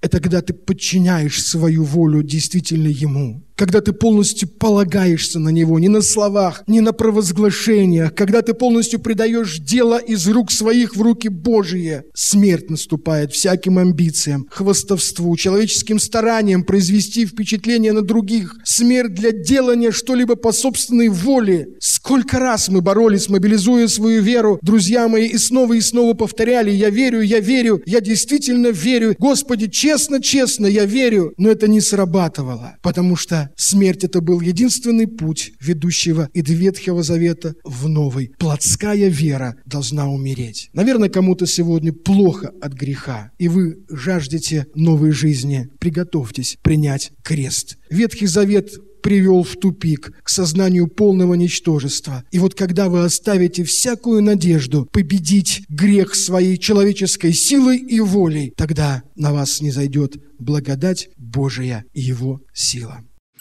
Это когда ты подчиняешь свою волю действительно Ему. Когда ты полностью полагаешься на Него, не на словах, не на провозглашениях, когда ты полностью предаешь дело из рук своих в руки Божьи, смерть наступает всяким амбициям, хвастовству, человеческим стараниям произвести впечатление на других, смерть для делания что-либо по собственной воле. Сколько раз мы боролись, мобилизуя свою веру, друзья мои, и снова повторяли: я верю, я действительно верю, Господи, честно, я верю, но это не срабатывало, потому что смерть – это был единственный путь, ведущего из Ветхого Завета в Новый. Плотская вера должна умереть. Наверное, кому-то сегодня плохо от греха, и вы жаждете новой жизни. Приготовьтесь принять крест. Ветхий Завет привел в тупик, к сознанию полного ничтожества. И вот когда вы оставите всякую надежду победить грех своей человеческой силой и волей, тогда на вас снизойдет благодать Божия и Его сила.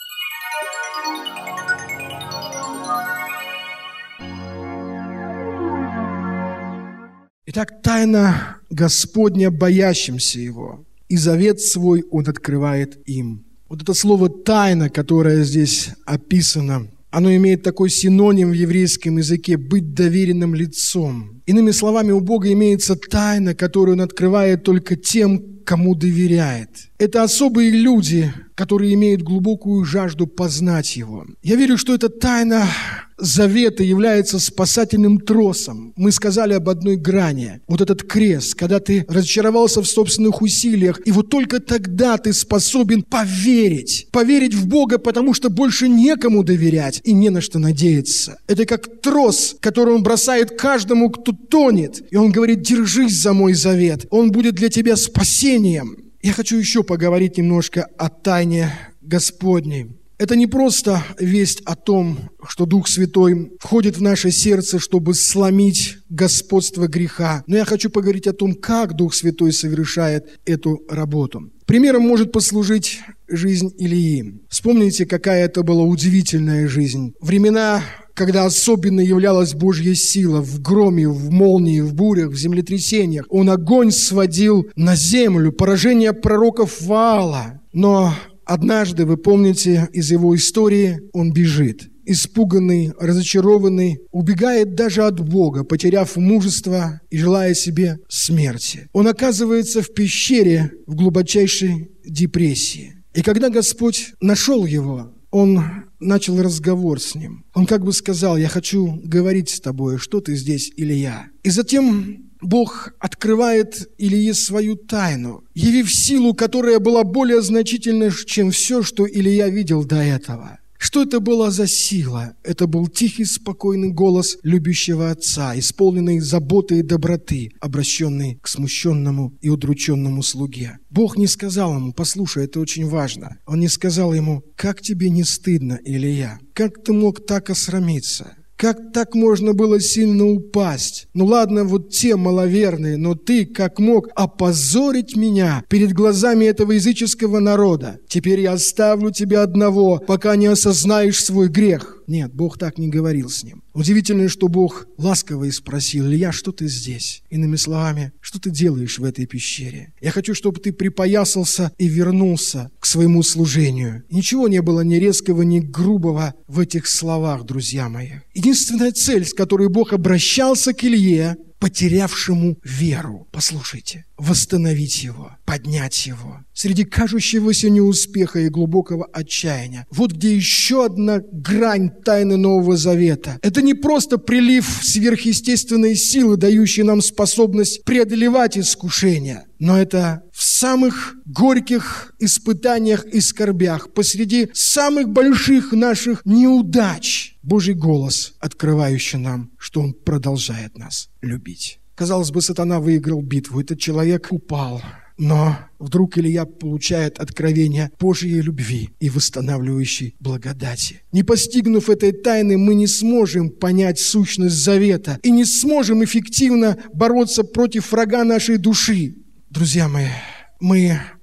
Итак, тайна Господня боящимся Его, и завет свой Он открывает им. Вот это слово «тайна», которое здесь описано, оно имеет такой синоним в еврейском языке – «быть доверенным лицом». Иными словами, у Бога имеется тайна, которую Он открывает только тем, кому доверяет. Это особые люди, которые имеют глубокую жажду познать Его. Я верю, что эта тайна завета является спасательным тросом. Мы сказали об одной грани. Вот этот крест, когда ты разочаровался в собственных усилиях, и вот только тогда ты способен поверить в Бога, потому что больше некому доверять и не на что надеяться. Это как трос, который Он бросает каждому, кто тонет. И Он говорит: держись за мой завет. Он будет для тебя спасением. Я хочу еще поговорить немножко о тайне Господней. Это не просто весть о том, что Дух Святой входит в наше сердце, чтобы сломить господство греха. Но я хочу поговорить о том, как Дух Святой совершает эту работу. Примером может послужить жизнь Илии. Вспомните, какая это была удивительная жизнь. Времена, когда особенно являлась Божья сила в громе, в молнии, в бурях, в землетрясениях. Он огонь сводил на землю, поражение пророков Ваала. Но однажды, вы помните из его истории, он бежит. Испуганный, разочарованный, убегает даже от Бога, потеряв мужество и желая себе смерти. Он оказывается в пещере в глубочайшей депрессии. И когда Господь нашел его, он начал разговор с ним. Он как бы сказал: я хочу говорить с тобой, что ты здесь, Илия. И затем Бог открывает Илии свою тайну, явив силу, которая была более значительной, чем все, что Илия видел до этого. Что это была за сила? Это был тихий, спокойный голос любящего отца, исполненный заботы и доброты, обращенный к смущенному и удрученному слуге. Бог не сказал ему: послушай, это очень важно. Он не сказал ему: как тебе не стыдно, Илия? Как ты мог так осрамиться? Как так можно было сильно упасть? Ну ладно, вот те маловерные, но ты как мог опозорить меня перед глазами этого языческого народа? Теперь я оставлю тебя одного, пока не осознаешь свой грех. Нет, Бог так не говорил с ним. Удивительно, что Бог ласково и спросил: Илья, что ты здесь? Иными словами, что ты делаешь в этой пещере? Я хочу, чтобы ты припоясался и вернулся к своему служению. Ничего не было ни резкого, ни грубого в этих словах, друзья мои. Единственная цель, с которой Бог обращался к Илье, потерявшему веру, послушайте, восстановить его, поднять его среди кажущегося неуспеха и глубокого отчаяния. Вот где еще одна грань тайны Нового Завета. Это не просто прилив сверхъестественной силы, дающей нам способность преодолевать искушения, но это в самых горьких испытаниях и скорбях, посреди самых больших наших неудач, Божий голос, открывающий нам, что Он продолжает нас любить. Казалось бы, сатана выиграл битву, этот человек упал. Но вдруг Илия получает откровение Божьей любви и восстанавливающей благодати. Не постигнув этой тайны, мы не сможем понять сущность завета и не сможем эффективно бороться против врага нашей души. Друзья мои, мы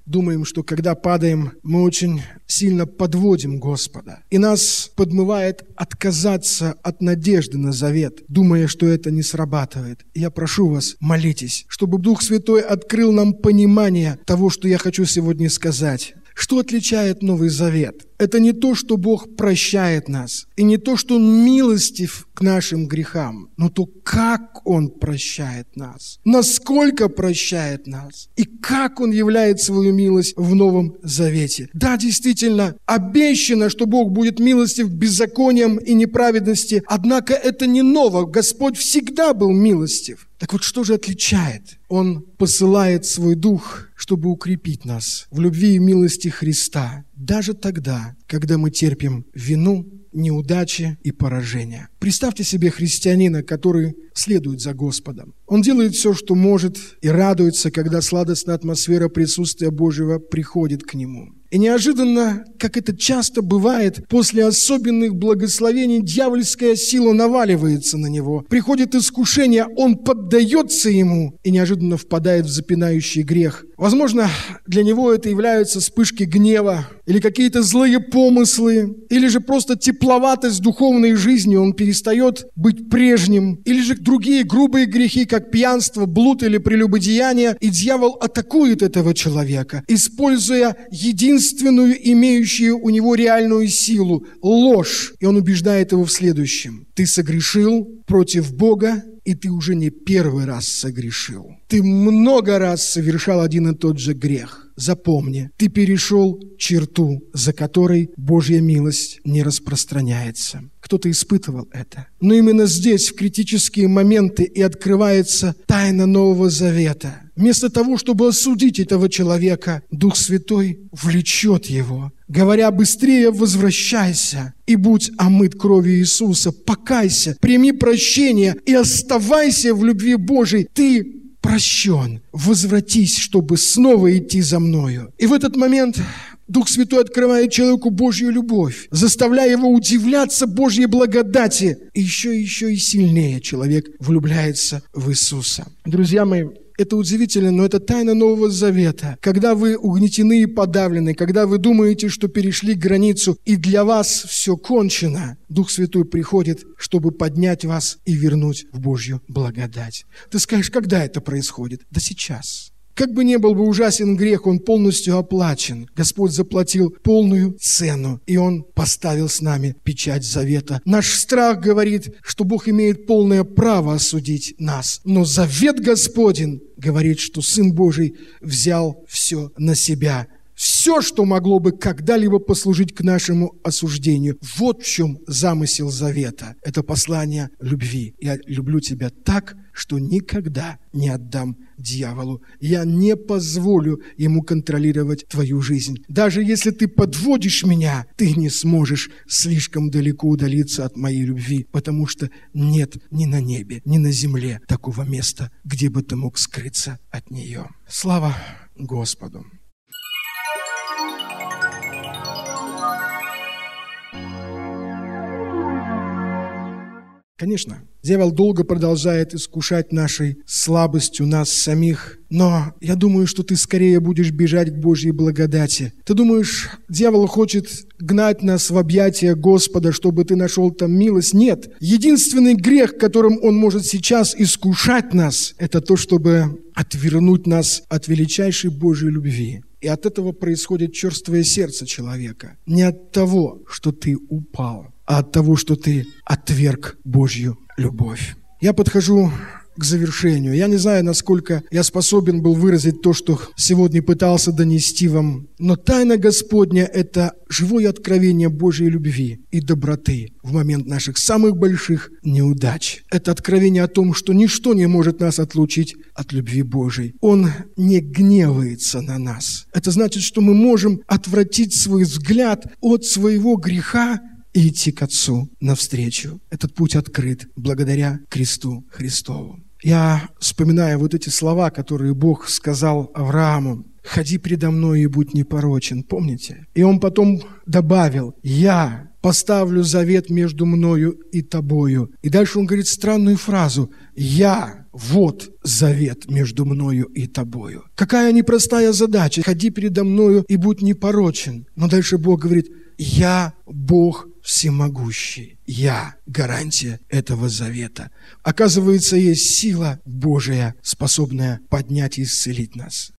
думаем, что когда падаем, мы очень сильно подводим Господа. И нас подмывает отказаться от надежды на завет, думая, что это не срабатывает. И я прошу вас, молитесь, чтобы Дух Святой открыл нам понимание того, что я хочу сегодня сказать. Что отличает Новый Завет? Это не то, что Бог прощает нас, и не то, что Он милостив к нашим грехам, но то, как Он прощает нас, насколько прощает нас, и как Он являет свою милость в Новом Завете. Да, действительно, обещано, что Бог будет милостив к беззакониям и неправедности, однако это не ново. Господь всегда был милостив. Так вот, что же отличает? Он посылает свой Дух, чтобы укрепить нас в любви и милости Христа, даже тогда, когда мы терпим вину, неудачи и поражения. Представьте себе христианина, который следует за Господом. Он делает все, что может, и радуется, когда сладостная атмосфера присутствия Божьего приходит к нему. И неожиданно, как это часто бывает, после особенных благословений дьявольская сила наваливается на него. Приходит искушение, он поддается ему и неожиданно впадает в запинающий грех. Возможно, для него это являются вспышки гнева или какие-то злые помыслы, или же просто тепловатость духовной жизни, он перестает быть прежним, или же другие грубые грехи, как пьянство, блуд или прелюбодеяние, и дьявол атакует этого человека, используя единственную имеющую у него реальную силу – ложь. И он убеждает его в следующем: ты согрешил против Бога, и ты уже не первый раз согрешил. Ты много раз совершал один и тот же грех. Запомни, ты перешел черту, за которой Божья милость не распространяется. Кто-то испытывал это. Но именно здесь, в критические моменты, и открывается тайна Нового Завета. Вместо того, чтобы осудить этого человека, Дух Святой влечет его, говоря: быстрее возвращайся и будь омыт кровью Иисуса, покайся, прими прощение и оставайся в любви Божией. Ты прощен, возвратись, чтобы снова идти за мною. И в этот момент Дух Святой открывает человеку Божью любовь, заставляя его удивляться Божьей благодати. И еще и сильнее человек влюбляется в Иисуса. Друзья мои, это удивительно, но это тайна Нового Завета. Когда вы угнетены и подавлены, когда вы думаете, что перешли границу, и для вас все кончено, Дух Святой приходит, чтобы поднять вас и вернуть в Божью благодать. Ты скажешь, когда это происходит? Да сейчас. Как бы ни был бы ужасен грех, он полностью оплачен. Господь заплатил полную цену, и Он поставил с нами печать завета. Наш страх говорит, что Бог имеет полное право осудить нас. Но завет Господень говорит, что Сын Божий взял все на себя. Все, что могло бы когда-либо послужить к нашему осуждению. Вот в чем замысел завета. Это послание любви. Я люблю тебя так, что никогда не отдам дьяволу. Я не позволю ему контролировать твою жизнь. Даже если ты подводишь меня, ты не сможешь слишком далеко удалиться от моей любви, потому что нет ни на небе, ни на земле такого места, где бы ты мог скрыться от нее. Слава Господу! Конечно, дьявол долго продолжает искушать нашей слабостью нас самих, но я думаю, что ты скорее будешь бежать к Божьей благодати. Ты думаешь, дьявол хочет гнать нас в объятия Господа, чтобы ты нашел там милость? Нет. Единственный грех, которым он может сейчас искушать нас, это то, чтобы отвернуть нас от величайшей Божьей любви. И от этого происходит черствое сердце человека. Не от того, что ты упал, а от того, что ты отверг Божью любовь. Я подхожу к завершению. Я не знаю, насколько я способен был выразить то, что сегодня пытался донести вам. Но тайна Господня – это живое откровение Божьей любви и доброты в момент наших самых больших неудач. Это откровение о том, что ничто не может нас отлучить от любви Божьей. Он не гневается на нас. Это значит, что мы можем отвратить свой взгляд от своего греха и идти к Отцу навстречу. Этот путь открыт благодаря кресту Христову. Я вспоминаю вот эти слова, которые Бог сказал Аврааму. ходи предо мной и будь непорочен. Помните? И он потом добавил: я поставлю завет между мною и тобою. И дальше он говорит странную фразу: я вот завет между мною и тобою. Какая непростая задача: ходи передо мною и будь непорочен. Но дальше Бог говорит: я Бог всемогущий. Я гарантия этого завета. Оказывается, есть сила Божия, способная поднять и исцелить нас.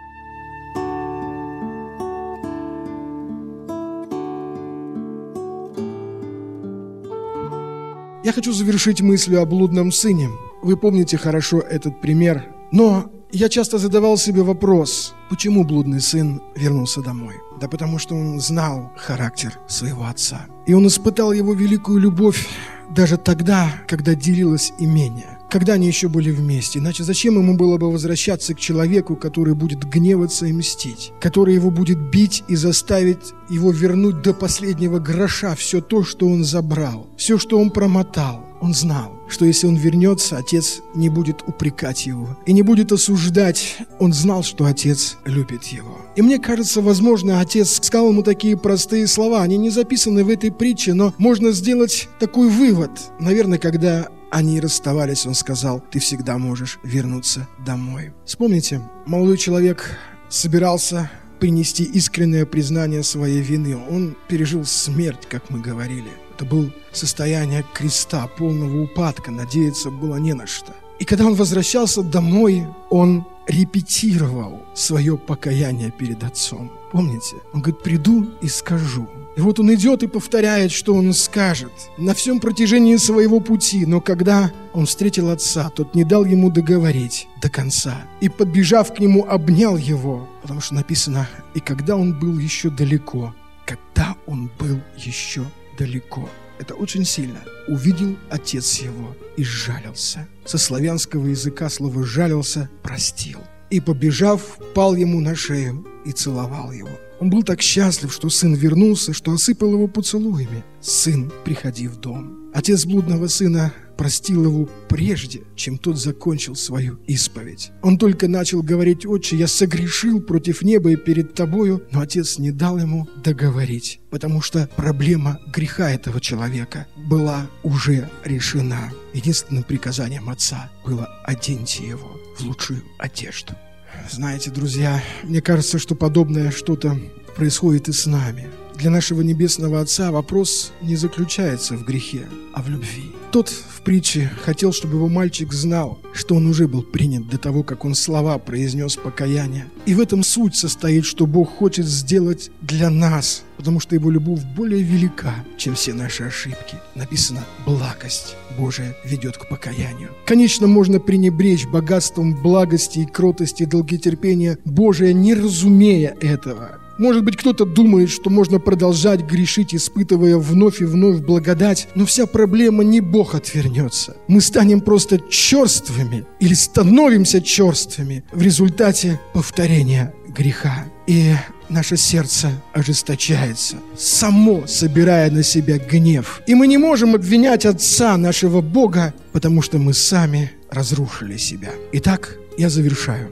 Я хочу завершить мыслью о блудном сыне. Вы помните хорошо этот пример. Но я часто задавал себе вопрос, почему блудный сын вернулся домой? Да потому что он знал характер своего отца. И он испытал его великую любовь даже тогда, когда делилось имение, когда они еще были вместе. Иначе зачем ему было бы возвращаться к человеку, который будет гневаться и мстить, который его будет бить и заставить его вернуть до последнего гроша все то, что он забрал, все, что он промотал? Он знал, что если он вернется, отец не будет упрекать его и не будет осуждать. Он знал, что отец любит его. И мне кажется, возможно, отец сказал ему такие простые слова. Они не записаны в этой притче, но можно сделать такой вывод. Наверное, когда они расставались, он сказал: ты всегда можешь вернуться домой. Вспомните, молодой человек собирался принести искреннее признание своей вины. Он пережил смерть, как мы говорили. Это было состояние креста, полного упадка, надеяться было не на что. И когда он возвращался домой, он репетировал свое покаяние перед отцом. Помните? Он говорит: приду и скажу. И вот он идет и повторяет, что он скажет на всем протяжении своего пути. Но когда он встретил отца, тот не дал ему договорить до конца. И, подбежав к нему, обнял его. Потому что написано: и когда он был еще далеко. Когда он был еще далеко. Это очень сильно. Увидел отец его и сжалился. Со славянского языка слово «жалился» — простил. И, побежав, пал ему на шею и целовал его. Он был так счастлив, что сын вернулся, что осыпал его поцелуями. Сын, приходи в дом. Отец блудного сына простил его прежде, чем тот закончил свою исповедь. Он только начал говорить: «Отче, я согрешил против неба и перед тобою», но отец не дал ему договорить, потому что проблема греха этого человека была уже решена. Единственным приказанием отца было: оденьте его в лучшую одежду. Знаете, друзья, мне кажется, что подобное что-то происходит и с нами. Для нашего Небесного Отца вопрос не заключается в грехе, а в любви. Тот в притче хотел, чтобы его мальчик знал, что он уже был принят до того, как он слова произнес покаяния. И в этом суть состоит, что Бог хочет сделать для нас, потому что Его любовь более велика, чем все наши ошибки. Написано: благость Божия ведет к покаянию. Конечно, можно пренебречь богатством благости и кротости и долготерпения Божия, не разумея этого. Может быть, кто-то думает, что можно продолжать грешить, испытывая вновь и вновь благодать, но вся проблема не Бог отвернется. Мы станем просто черствыми или становимся черствыми в результате повторения греха. И наше сердце ожесточается, само собирая на себя гнев. И мы не можем обвинять Отца, нашего Бога, потому что мы сами разрушили себя. Итак, я завершаю.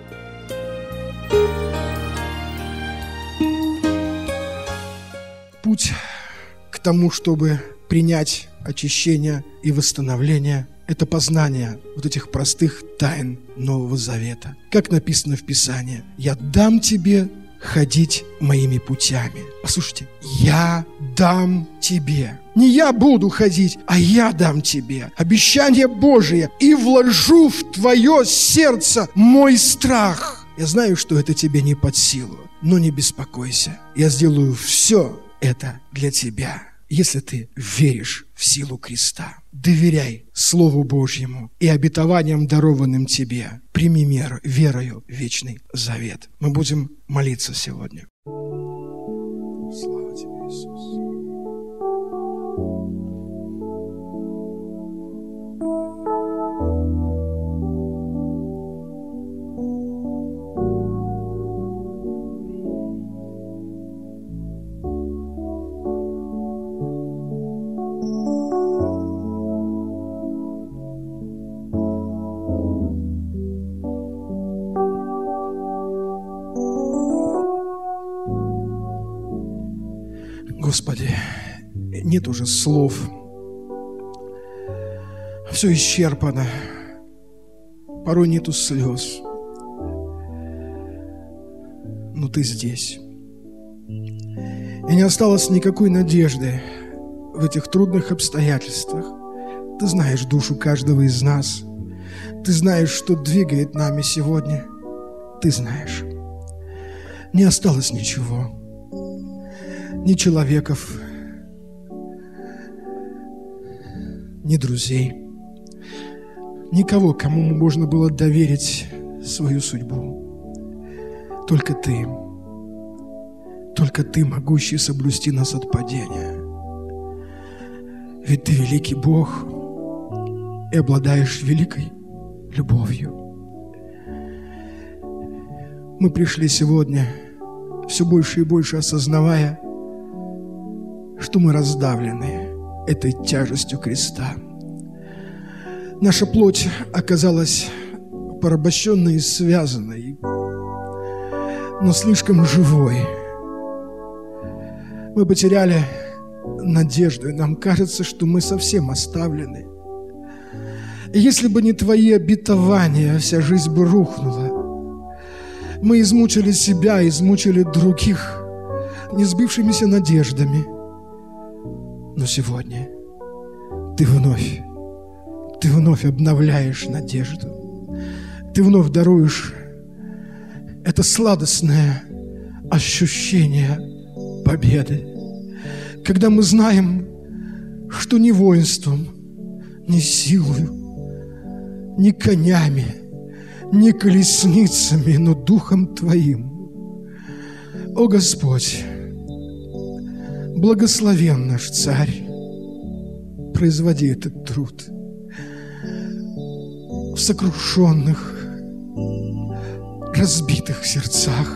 Путь к тому, чтобы принять очищение и восстановление, это познание вот этих простых тайн Нового Завета. Как написано в Писании: «Я дам тебе ходить моими путями». Послушайте, «я дам тебе». Не я буду ходить, а я дам тебе. Обещание Божие. «И вложу в твое сердце мой страх». Я знаю, что это тебе не под силу, но не беспокойся. Я сделаю все это для тебя, если ты веришь в силу креста. Доверяй Слову Божьему и обетованиям, дарованным тебе. Прими верою вечный завет. Мы будем молиться сегодня. Слава тебе, Иисус. Господи, нет уже слов. Все исчерпано. Порой нету слез. Но Ты здесь. И не осталось никакой надежды в этих трудных обстоятельствах. Ты знаешь душу каждого из нас. Ты знаешь, что двигает нами сегодня. Ты знаешь. Не осталось ничего. Ни человеков, ни друзей. Никого, кому можно было доверить свою судьбу. Только Ты. Только Ты, могущий соблюсти нас от падения. Ведь Ты великий Бог и обладаешь великой любовью. Мы пришли сегодня, все больше и больше осознавая, что мы раздавлены этой тяжестью креста. Наша плоть оказалась порабощенной и связанной, но слишком живой. Мы потеряли надежду, и нам кажется, что мы совсем оставлены. И если бы не Твои обетования, вся жизнь бы рухнула. Мы измучили себя, измучили других несбывшимися надеждами. Но сегодня Ты вновь обновляешь надежду. Ты вновь даруешь это сладостное ощущение победы, когда мы знаем, что ни воинством, ни силою, ни конями, ни колесницами, но Духом Твоим. О Господь, благословен наш Царь, производи этот труд в сокрушенных, разбитых сердцах.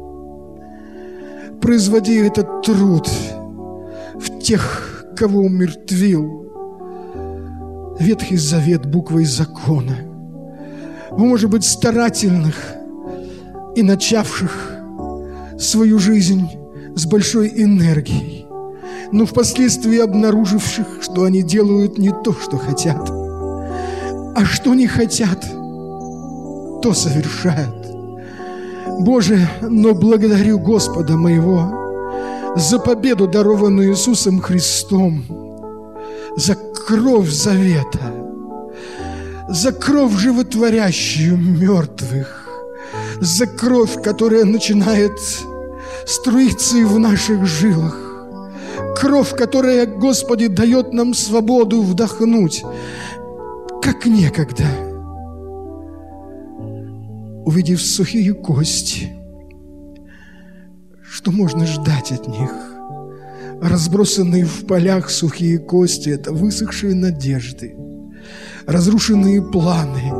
Производи этот труд в тех, кого умертвил Ветхий Завет буквой закона. Может быть, старательных и начавших свою жизнь с большой энергией, но впоследствии обнаруживших, что они делают не то, что хотят, а что не хотят, то совершают. Боже, но благодарю Господа моего за победу, дарованную Иисусом Христом, за кровь завета, за кровь, животворящую мертвых, за кровь, которая начинает струиться и в наших жилах, кровь, которая, Господи, дает нам свободу вдохнуть, как некогда. Увидев сухие кости, что можно ждать от них? Разбросанные в полях сухие кости – это высохшие надежды, разрушенные планы.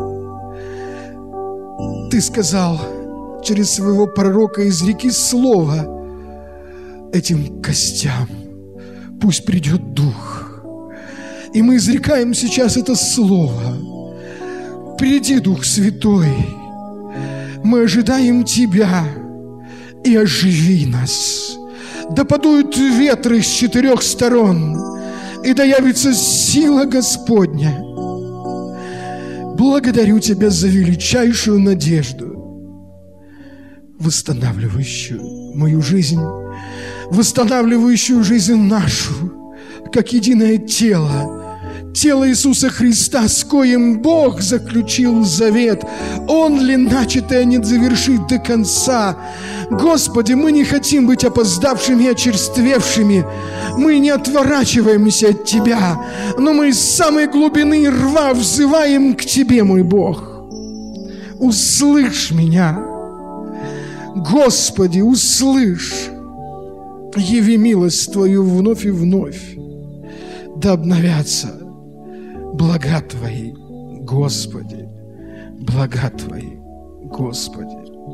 Ты сказал через своего пророка: изреки слово этим костям, пусть придет дух. И мы изрекаем сейчас это слово. Приди, Дух Святой, мы ожидаем Тебя, и оживи нас. Да подуют ветры с 4 сторон, и да явится сила Господня. Благодарю Тебя за величайшую надежду, восстанавливающую мою жизнь, восстанавливающую жизнь нашу, как единое тело, тело Иисуса Христа, с коим Бог заключил завет. Он ли начатое не завершит до конца? Господи, мы не хотим быть опоздавшими и очерствевшими. Мы не отворачиваемся от Тебя, но мы из самой глубины рва взываем к Тебе, мой Бог. Услышь меня, Господи, услышь. Яви милость Твою вновь и вновь. Да обновятся блага Твои, Господи, блага Твои, Господи.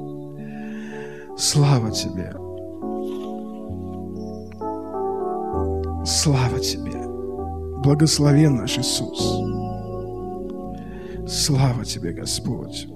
Слава Тебе, слава Тебе, благословен наш Иисус. Слава Тебе, Господь.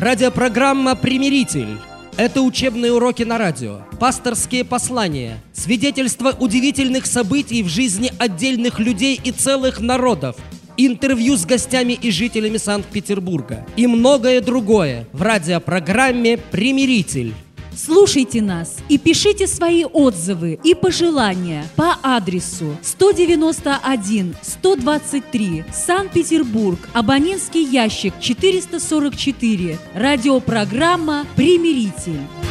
Радиопрограмма «Примиритель». Это учебные уроки на радио, пасторские послания, свидетельства удивительных событий в жизни отдельных людей и целых народов, интервью с гостями и жителями Санкт-Петербурга и многое другое в радиопрограмме «Примиритель». Слушайте нас и пишите свои отзывы и пожелания по адресу 191-123, Санкт-Петербург, абонентский ящик 444, радиопрограмма «Примиритель».